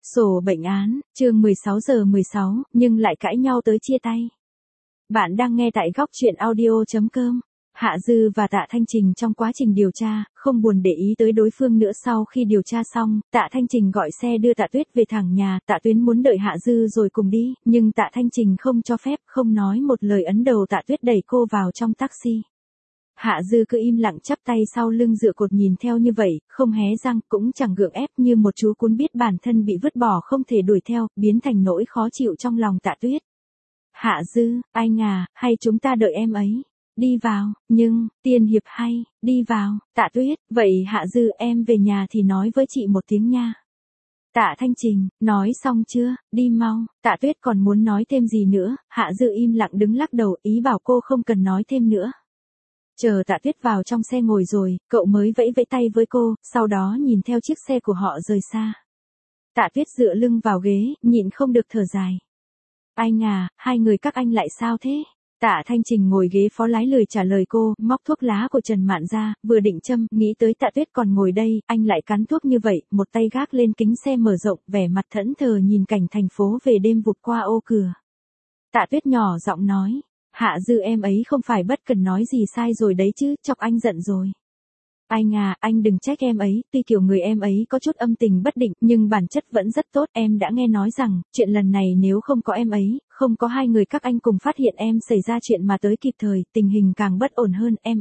Sổ bệnh án, chương 16:16, nhưng lại cãi nhau tới chia tay. Bạn đang nghe tại góc chuyện audio.com. Hạ Dư và Tạ Thanh Trình trong quá trình điều tra, không buồn để ý tới đối phương nữa. Sau khi điều tra xong, Tạ Thanh Trình gọi xe đưa Tạ Tuyết về thẳng nhà. Tạ Tuyến muốn đợi Hạ Dư rồi cùng đi, nhưng Tạ Thanh Trình không cho phép, không nói một lời ấn đầu Tạ Tuyết đẩy cô vào trong taxi. Hạ Dư cứ im lặng chắp tay sau lưng dựa cột nhìn theo như vậy, không hé răng, cũng chẳng gượng ép, như một chú cún biết bản thân bị vứt bỏ không thể đuổi theo, biến thành nỗi khó chịu trong lòng Tạ Tuyết. Hạ Dư, anh à, hay chúng ta đợi em ấy. Đi vào, nhưng, tiên hiệp hay, đi vào. Tạ Tuyết, vậy Hạ Dư em về nhà thì nói với chị một tiếng nha. Tạ Thanh Trình, nói xong chưa, đi mau. Tạ Tuyết còn muốn nói thêm gì nữa, Hạ Dư im lặng đứng lắc đầu, ý bảo cô không cần nói thêm nữa. Chờ Tạ Tuyết vào trong xe ngồi rồi, cậu mới vẫy vẫy tay với cô, sau đó nhìn theo chiếc xe của họ rời xa. Tạ Tuyết dựa lưng vào ghế, nhịn không được thở dài. Anh à, hai người các anh lại sao thế? Tạ Thanh Trình ngồi ghế phó lái lười trả lời cô, móc thuốc lá của Trần Mạn ra, vừa định châm, nghĩ tới Tạ Tuyết còn ngồi đây, anh lại cắn thuốc như vậy, một tay gác lên kính xe mở rộng, vẻ mặt thẫn thờ nhìn cảnh thành phố về đêm vụt qua ô cửa. Tạ Tuyết nhỏ giọng nói. Hạ Dư em ấy không phải bất cần nói gì sai rồi đấy chứ, chọc anh giận rồi. Anh à, anh đừng trách em ấy, tuy kiểu người em ấy có chút âm tình bất định, nhưng bản chất vẫn rất tốt. Em đã nghe nói rằng, chuyện lần này nếu không có em ấy, không có hai người các anh cùng phát hiện em xảy ra chuyện mà tới kịp thời, tình hình càng bất ổn hơn. Em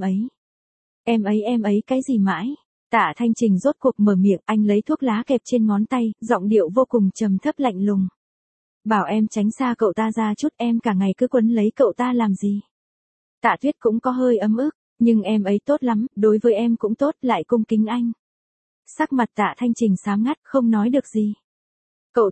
ấy cái gì mãi? Tạ Thanh Trình rốt cuộc mở miệng, anh lấy thuốc lá kẹp trên ngón tay, giọng điệu vô cùng trầm thấp lạnh lùng. Bảo em tránh xa cậu ta ra chút, em cả ngày cứ quấn lấy cậu ta làm gì. Tạ Tuyết cũng có hơi ấm ức, nhưng em ấy tốt lắm, đối với em cũng tốt, lại cung kính anh. Sắc mặt Tạ Thanh Trình xám ngắt, không nói được gì. Cậu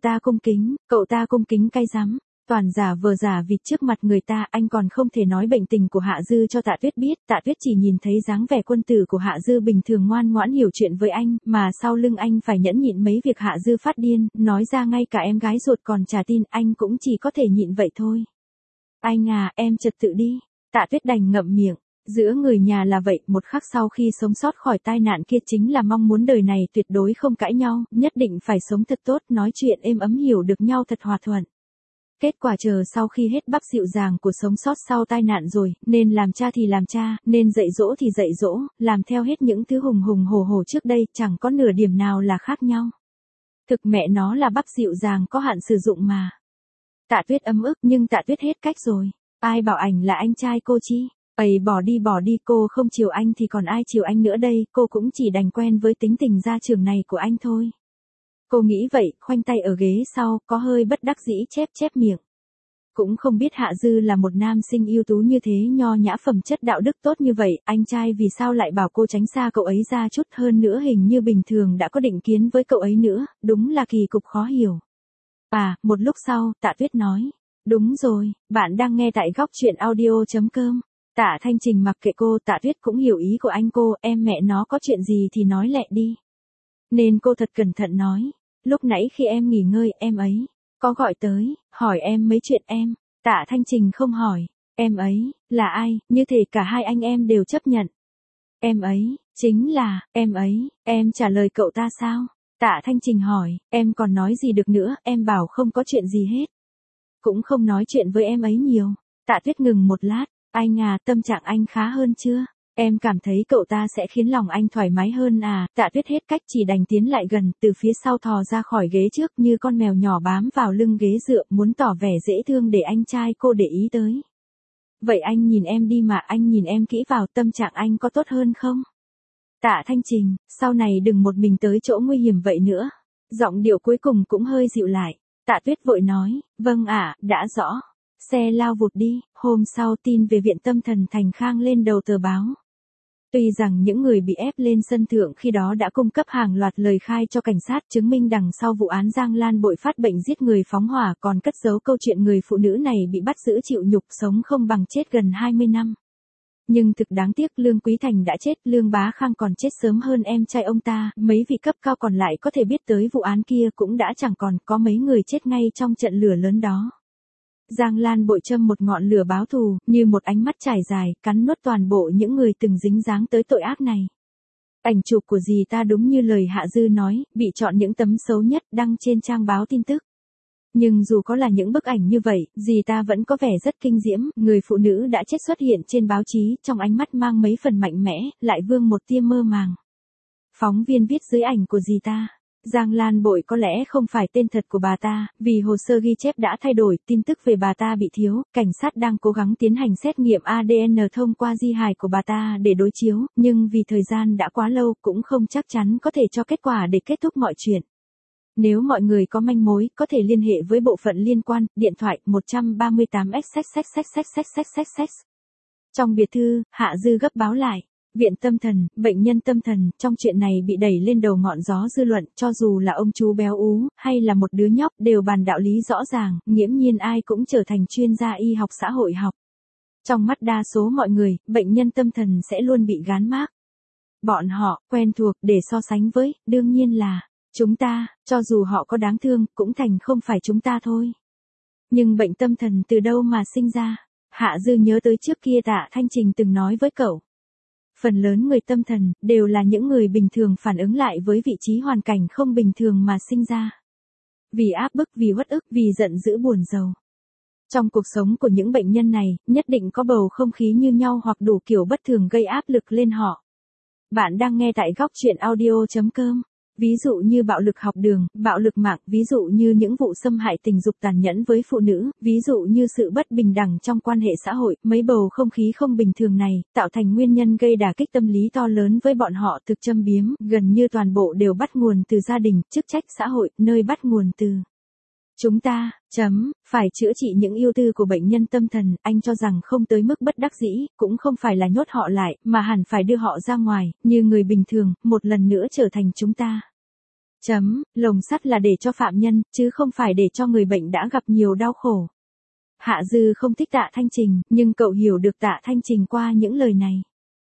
ta cung kính cay rắm, toàn giả vờ giả vịt trước mặt người ta. Anh còn không thể nói bệnh tình của Hạ Dư cho Tạ Tuyết biết. Tạ Tuyết chỉ nhìn thấy dáng vẻ quân tử của Hạ Dư bình thường ngoan ngoãn hiểu chuyện với anh, mà sau lưng anh phải nhẫn nhịn mấy việc Hạ Dư phát điên, nói ra ngay cả em gái ruột còn chả tin, anh cũng chỉ có thể nhịn vậy thôi. Anh à, em trật tự đi. Tạ Tuyết đành ngậm miệng. Giữa người nhà là vậy, một khắc sau khi sống sót khỏi tai nạn kia chính là mong muốn đời này tuyệt đối không cãi nhau, nhất định phải sống thật tốt, nói chuyện êm ấm, hiểu được nhau thật hòa thuận. Kết quả chờ sau khi hết bắp dịu dàng của sống sót sau tai nạn rồi, nên làm cha thì làm cha, nên dạy dỗ thì dạy dỗ, làm theo hết những thứ hùng hùng hổ hổ trước đây, chẳng có nửa điểm nào là khác nhau. Thực mẹ nó là bắp dịu dàng có hạn sử dụng mà. Tạ Tuyết ấm ức, nhưng Tạ Tuyết hết cách rồi. Ai bảo ảnh là anh trai cô chi? Ây, bỏ đi, cô không chiều anh thì còn ai chiều anh nữa đây, cô cũng chỉ đành quen với tính tình gia trưởng này của anh thôi. Cô nghĩ vậy, khoanh tay ở ghế sau, có hơi bất đắc dĩ chép miệng. Cũng không biết Hạ Dư là một nam sinh ưu tú như thế, nho nhã phẩm chất đạo đức tốt như vậy, anh trai vì sao lại bảo cô tránh xa cậu ấy ra chút, hơn nữa hình như bình thường đã có định kiến với cậu ấy nữa, đúng là kỳ cục khó hiểu. À, một lúc sau, Tạ Tuyết nói. Đúng rồi, bạn đang nghe tại góc chuyện audio.com. Tạ Thanh Trình mặc kệ cô, Tạ Tuyết cũng hiểu ý của anh cô, em mẹ nó có chuyện gì thì nói lẹ đi. Nên cô thật cẩn thận nói, lúc nãy khi em nghỉ ngơi, em ấy có gọi tới, hỏi em mấy chuyện em. Tạ Thanh Trình không hỏi, em ấy là ai, như thể cả hai anh em đều chấp nhận. Em ấy, chính là, em trả lời cậu ta sao? Tạ Thanh Trình hỏi, em còn nói gì được nữa, em bảo không có chuyện gì hết. Cũng không nói chuyện với em ấy nhiều. Tạ Tuyết ngừng một lát. Anh à, tâm trạng anh khá hơn chưa? Em cảm thấy cậu ta sẽ khiến lòng anh thoải mái hơn à? Tạ Tuyết hết cách chỉ đành tiến lại gần, từ phía sau thò ra khỏi ghế trước như con mèo nhỏ bám vào lưng ghế dựa, muốn tỏ vẻ dễ thương để anh trai cô để ý tới. Vậy anh nhìn em đi mà, anh nhìn em kỹ vào, tâm trạng anh có tốt hơn không? Tạ Thanh Trình, sau này đừng một mình tới chỗ nguy hiểm vậy nữa. Giọng điệu cuối cùng cũng hơi dịu lại. Tạ Tuyết vội nói, vâng ạ, đã rõ. Xe lao vụt đi, hôm sau tin về viện tâm thần Thành Khang lên đầu tờ báo. Tuy rằng những người bị ép lên sân thượng khi đó đã cung cấp hàng loạt lời khai cho cảnh sát chứng minh đằng sau vụ án Giang Lan bội phát bệnh giết người phóng hỏa, còn cất giấu câu chuyện người phụ nữ này bị bắt giữ chịu nhục sống không bằng chết gần 20 năm. Nhưng thực đáng tiếc, Lương Quý Thành đã chết, Lương Bá Khang còn chết sớm hơn em trai ông ta, mấy vị cấp cao còn lại có thể biết tới vụ án kia cũng đã chẳng còn, có mấy người chết ngay trong trận lửa lớn đó. Giang Lan bội châm một ngọn lửa báo thù, như một ánh mắt trải dài, cắn nuốt toàn bộ những người từng dính dáng tới tội ác này. Ảnh chụp của dì ta đúng như lời Hạ Dư nói, bị chọn những tấm xấu nhất đăng trên trang báo tin tức. Nhưng dù có là những bức ảnh như vậy, dì ta vẫn có vẻ rất kinh diễm, người phụ nữ đã chết xuất hiện trên báo chí, trong ánh mắt mang mấy phần mạnh mẽ, lại vương một tia mơ màng. Phóng viên viết dưới ảnh của dì ta. Giang Lan Bội có lẽ không phải tên thật của bà ta, vì hồ sơ ghi chép đã thay đổi, tin tức về bà ta bị thiếu, cảnh sát đang cố gắng tiến hành xét nghiệm ADN thông qua di hài của bà ta để đối chiếu, nhưng vì thời gian đã quá lâu cũng không chắc chắn có thể cho kết quả để kết thúc mọi chuyện. Nếu mọi người có manh mối, có thể liên hệ với bộ phận liên quan, điện thoại 138XXXXXXXXXX. Trong biệt thư, Hạ Dư gấp báo lại. Viện tâm thần, bệnh nhân tâm thần, trong chuyện này bị đẩy lên đầu ngọn gió dư luận, cho dù là ông chú béo ú, hay là một đứa nhóc đều bàn đạo lý rõ ràng, nghiễm nhiên ai cũng trở thành chuyên gia y học xã hội học. Trong mắt đa số mọi người, bệnh nhân tâm thần sẽ luôn bị gán mác. Bọn họ, quen thuộc, để so sánh với, đương nhiên là, chúng ta, cho dù họ có đáng thương, cũng thành không phải chúng ta thôi. Nhưng bệnh tâm thần từ đâu mà sinh ra? Hạ Dư nhớ tới trước kia Tạ Thanh Trình từng nói với cậu. Phần lớn người tâm thần, đều là những người bình thường phản ứng lại với vị trí hoàn cảnh không bình thường mà sinh ra. Vì áp bức, vì uất ức, vì giận dữ buồn rầu. Trong cuộc sống của những bệnh nhân này, nhất định có bầu không khí như nhau hoặc đủ kiểu bất thường gây áp lực lên họ. Bạn đang nghe tại góc chuyện audio.com. Ví dụ như bạo lực học đường, bạo lực mạng, ví dụ như những vụ xâm hại tình dục tàn nhẫn với phụ nữ, ví dụ như sự bất bình đẳng trong quan hệ xã hội, mấy bầu không khí không bình thường này, tạo thành nguyên nhân gây đả kích tâm lý to lớn với bọn họ. Thực châm biếm, gần như toàn bộ đều bắt nguồn từ gia đình, chức trách xã hội, nơi bắt nguồn từ chúng ta, phải chữa trị những ưu tư của bệnh nhân tâm thần, anh cho rằng không tới mức bất đắc dĩ, cũng không phải là nhốt họ lại, mà hẳn phải đưa họ ra ngoài, như người bình thường, một lần nữa trở thành chúng ta. Lồng sắt là để cho phạm nhân, chứ không phải để cho người bệnh đã gặp nhiều đau khổ. Hạ Dư không thích Tạ Thanh Trình, nhưng cậu hiểu được Tạ Thanh Trình qua những lời này.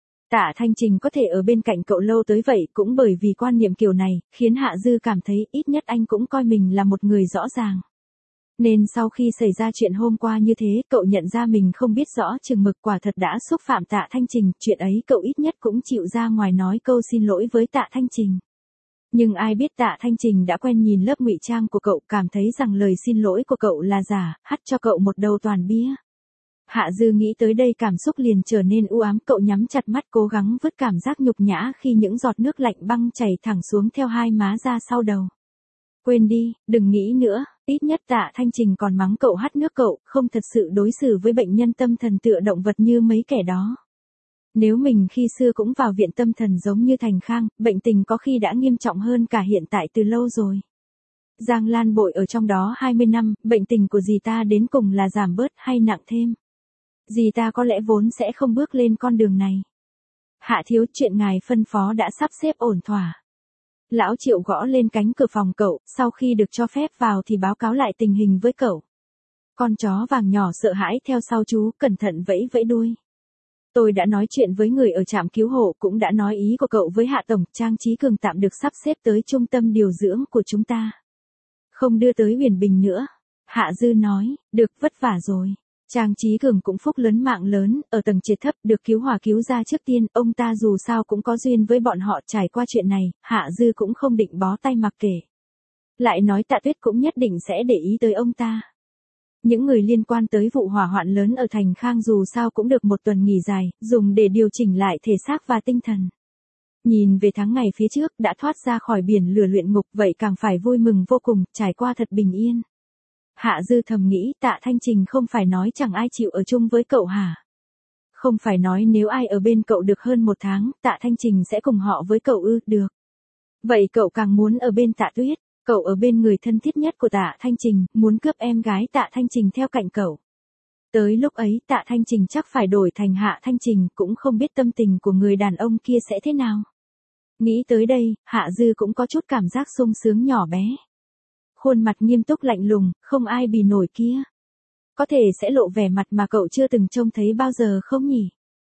Tạ Thanh Trình có thể ở bên cạnh cậu lâu tới vậy cũng bởi vì quan niệm kiểu này, khiến Hạ Dư cảm thấy ít nhất anh cũng coi mình là một người rõ ràng. Nên sau khi xảy ra chuyện hôm qua như thế, cậu nhận ra mình không biết rõ chừng mực, quả thật đã xúc phạm Tạ Thanh Trình, chuyện ấy cậu ít nhất cũng chịu ra ngoài nói câu xin lỗi với Tạ Thanh Trình. Nhưng ai biết Tạ Thanh Trình đã quen nhìn lớp ngụy trang của cậu, cảm thấy rằng lời xin lỗi của cậu là giả, hắt cho cậu một đầu toàn bia. Hạ Dư nghĩ tới đây cảm xúc liền trở nên u ám, cậu nhắm chặt mắt cố gắng vứt cảm giác nhục nhã khi những giọt nước lạnh băng chảy thẳng xuống theo hai má ra sau đầu. Quên đi, đừng nghĩ nữa, ít nhất Tạ Thanh Trình còn mắng cậu hắt nước cậu, không thật sự đối xử với bệnh nhân tâm thần tựa động vật như mấy kẻ đó. Nếu mình khi xưa cũng vào viện tâm thần giống như Thành Khang, bệnh tình có khi đã nghiêm trọng hơn cả hiện tại từ lâu rồi. Giang Lan Bội ở trong đó 20 năm, bệnh tình của dì ta đến cùng là giảm bớt hay nặng thêm. Dì ta có lẽ vốn sẽ không bước lên con đường này. Hạ thiếu, chuyện ngài phân phó đã sắp xếp ổn thỏa. Lão Triệu gõ lên cánh cửa phòng cậu, sau khi được cho phép vào thì báo cáo lại tình hình với cậu. Con chó vàng nhỏ sợ hãi theo sau chú, cẩn thận vẫy vẫy đuôi. Tôi đã nói chuyện với người ở trạm cứu hộ, cũng đã nói ý của cậu với Hạ Tổng, Trang Chí Cường tạm được sắp xếp tới trung tâm điều dưỡng của chúng ta. Không đưa tới Huyền Bình nữa. Hạ Dư nói, được, vất vả rồi. Trang Chí Cường cũng phúc lớn mạng lớn, ở tầng trệt thấp, được cứu hỏa cứu ra trước tiên, ông ta dù sao cũng có duyên với bọn họ. Trải qua chuyện này, Hạ Dư cũng không định bó tay mặc kệ. Lại nói Tạ Tuyết cũng nhất định sẽ để ý tới ông ta. Những người liên quan tới vụ hỏa hoạn lớn ở Thành Khang dù sao cũng được một tuần nghỉ dài, dùng để điều chỉnh lại thể xác và tinh thần. Nhìn về tháng ngày phía trước đã thoát ra khỏi biển lửa luyện ngục, vậy càng phải vui mừng vô cùng, trải qua thật bình yên. Hạ Dư thầm nghĩ, Tạ Thanh Trình không phải nói chẳng ai chịu ở chung với cậu hả? Không phải nói nếu ai ở bên cậu được hơn một tháng, Tạ Thanh Trình sẽ cùng họ với cậu ư? Được. Vậy cậu càng muốn ở bên Tạ Tuyết. Cậu ở bên người thân thiết nhất của Tạ Thanh Trình, muốn cướp em gái Tạ Thanh Trình theo cạnh cậu. Tới lúc ấy Tạ Thanh Trình chắc phải đổi thành Hạ Thanh Trình, cũng không biết tâm tình của người đàn ông kia sẽ thế nào. Nghĩ tới đây, Hạ Dư cũng có chút cảm giác sung sướng nhỏ bé. Khuôn mặt nghiêm túc lạnh lùng, không ai bì nổi kia. Có thể sẽ lộ vẻ mặt mà cậu chưa từng trông thấy bao giờ không nhỉ?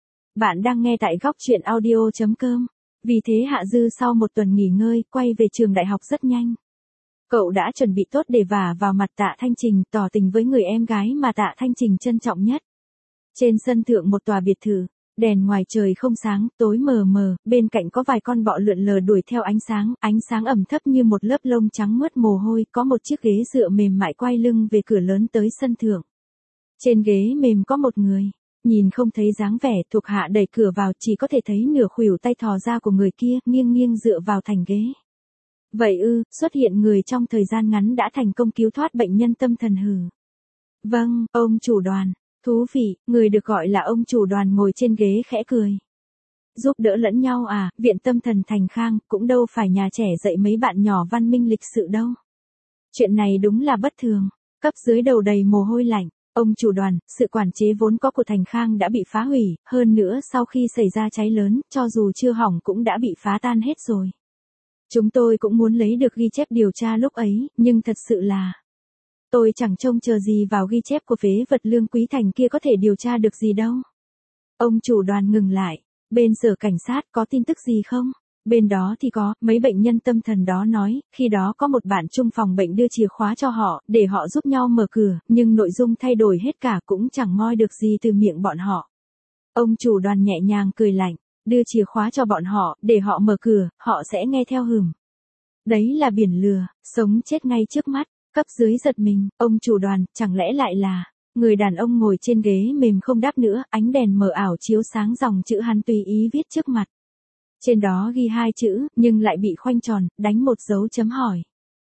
Bạn đang nghe tại góc chuyện audio.com. Vì thế Hạ Dư sau một tuần nghỉ ngơi, quay về trường đại học rất nhanh. Cậu đã chuẩn bị tốt để vả vào mặt Tạ Thanh Trình, tỏ tình với người em gái mà Tạ Thanh Trình trân trọng nhất. Trên sân thượng một tòa biệt thự, Đèn ngoài trời không sáng, tối mờ mờ, bên cạnh có vài con bọ lượn lờ đuổi theo ánh sáng ẩm thấp như một lớp lông trắng mướt mồ hôi, có một chiếc ghế dựa mềm mại quay lưng về cửa lớn tới sân thượng. Trên ghế mềm có một người, nhìn không thấy dáng vẻ, thuộc hạ đẩy cửa vào chỉ có thể thấy nửa khuỷu tay thò ra của người kia, nghiêng nghiêng dựa vào thành ghế. Vậy ư, xuất hiện người trong thời gian ngắn đã thành công cứu thoát bệnh nhân tâm thần hử. Vâng, ông chủ đoàn. Thú vị, người được gọi là ông chủ đoàn ngồi trên ghế khẽ cười. Giúp đỡ lẫn nhau à, viện tâm thần Thành Khang, cũng đâu phải nhà trẻ dạy mấy bạn nhỏ văn minh lịch sự đâu. Chuyện này đúng là bất thường, cấp dưới đầu đầy mồ hôi lạnh. Ông chủ đoàn, sự quản chế vốn có của Thành Khang đã bị phá hủy, hơn nữa sau khi xảy ra cháy lớn, cho dù chưa hỏng cũng đã bị phá tan hết rồi. Chúng tôi cũng muốn lấy được ghi chép điều tra lúc ấy, nhưng thật sự là... Tôi chẳng trông chờ gì vào ghi chép của phế vật Lương Quý Thành kia có thể điều tra được gì đâu. Ông chủ đoàn ngừng lại, bên sở cảnh sát có tin tức gì không? Bên đó thì có, mấy bệnh nhân tâm thần đó nói, khi đó có một bạn chung phòng bệnh đưa chìa khóa cho họ, để họ giúp nhau mở cửa, nhưng nội dung thay đổi hết cả cũng chẳng moi được gì từ miệng bọn họ. Ông chủ đoàn nhẹ nhàng cười lạnh, đưa chìa khóa cho bọn họ, để họ mở cửa, họ sẽ nghe theo hừm. Đấy là biển lừa, sống chết ngay trước mắt. Cấp dưới giật mình, ông chủ đoàn, chẳng lẽ lại là... Người đàn ông ngồi trên ghế mềm không đáp nữa, ánh đèn mờ ảo chiếu sáng dòng chữ hắn tùy ý viết trước mặt. Trên đó ghi 2 chữ, nhưng lại bị khoanh tròn, đánh một dấu chấm hỏi.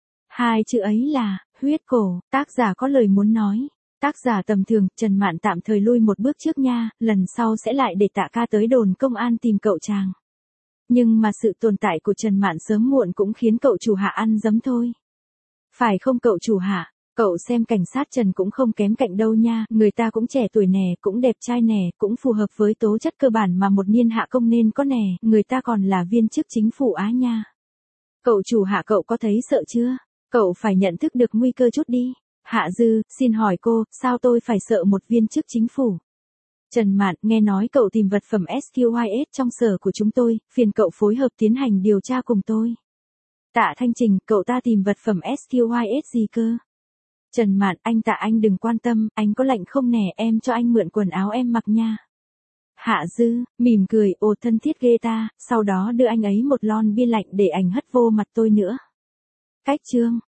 2 chữ ấy là, huyết cổ, tác giả có lời muốn nói. Tác giả tầm thường, Trần Mạn tạm thời lui một bước trước nha, lần sau sẽ lại để Tạ ca tới đồn công an tìm cậu chàng. Nhưng mà sự tồn tại của Trần Mạn sớm muộn cũng khiến cậu chủ hạ ăn dấm thôi. Phải không cậu chủ hạ, cậu xem cảnh sát Trần cũng không kém cạnh đâu nha, người ta cũng trẻ tuổi nè, cũng đẹp trai nè, cũng phù hợp với tố chất cơ bản mà một niên hạ công nên có nè, người ta còn là viên chức chính phủ Á nha. Cậu chủ hạ cậu có thấy sợ chưa? Cậu phải nhận thức được nguy cơ chút đi. Hạ Dư, xin hỏi cô, sao tôi phải sợ một viên chức chính phủ? Trần Mạn, nghe nói cậu tìm vật phẩm SQYS trong sở của chúng tôi, phiền cậu phối hợp tiến hành điều tra cùng tôi. Tạ Thanh Trình, cậu ta tìm vật phẩm SQYS gì cơ? Trần Mạn, anh Tạ anh đừng quan tâm, anh có lạnh không nè, em cho anh mượn quần áo em mặc nha. Hạ Dư, mỉm cười, ồ thân thiết ghê ta, sau đó đưa anh ấy một lon bia lạnh để ảnh hất vô mặt tôi nữa. Cách chương.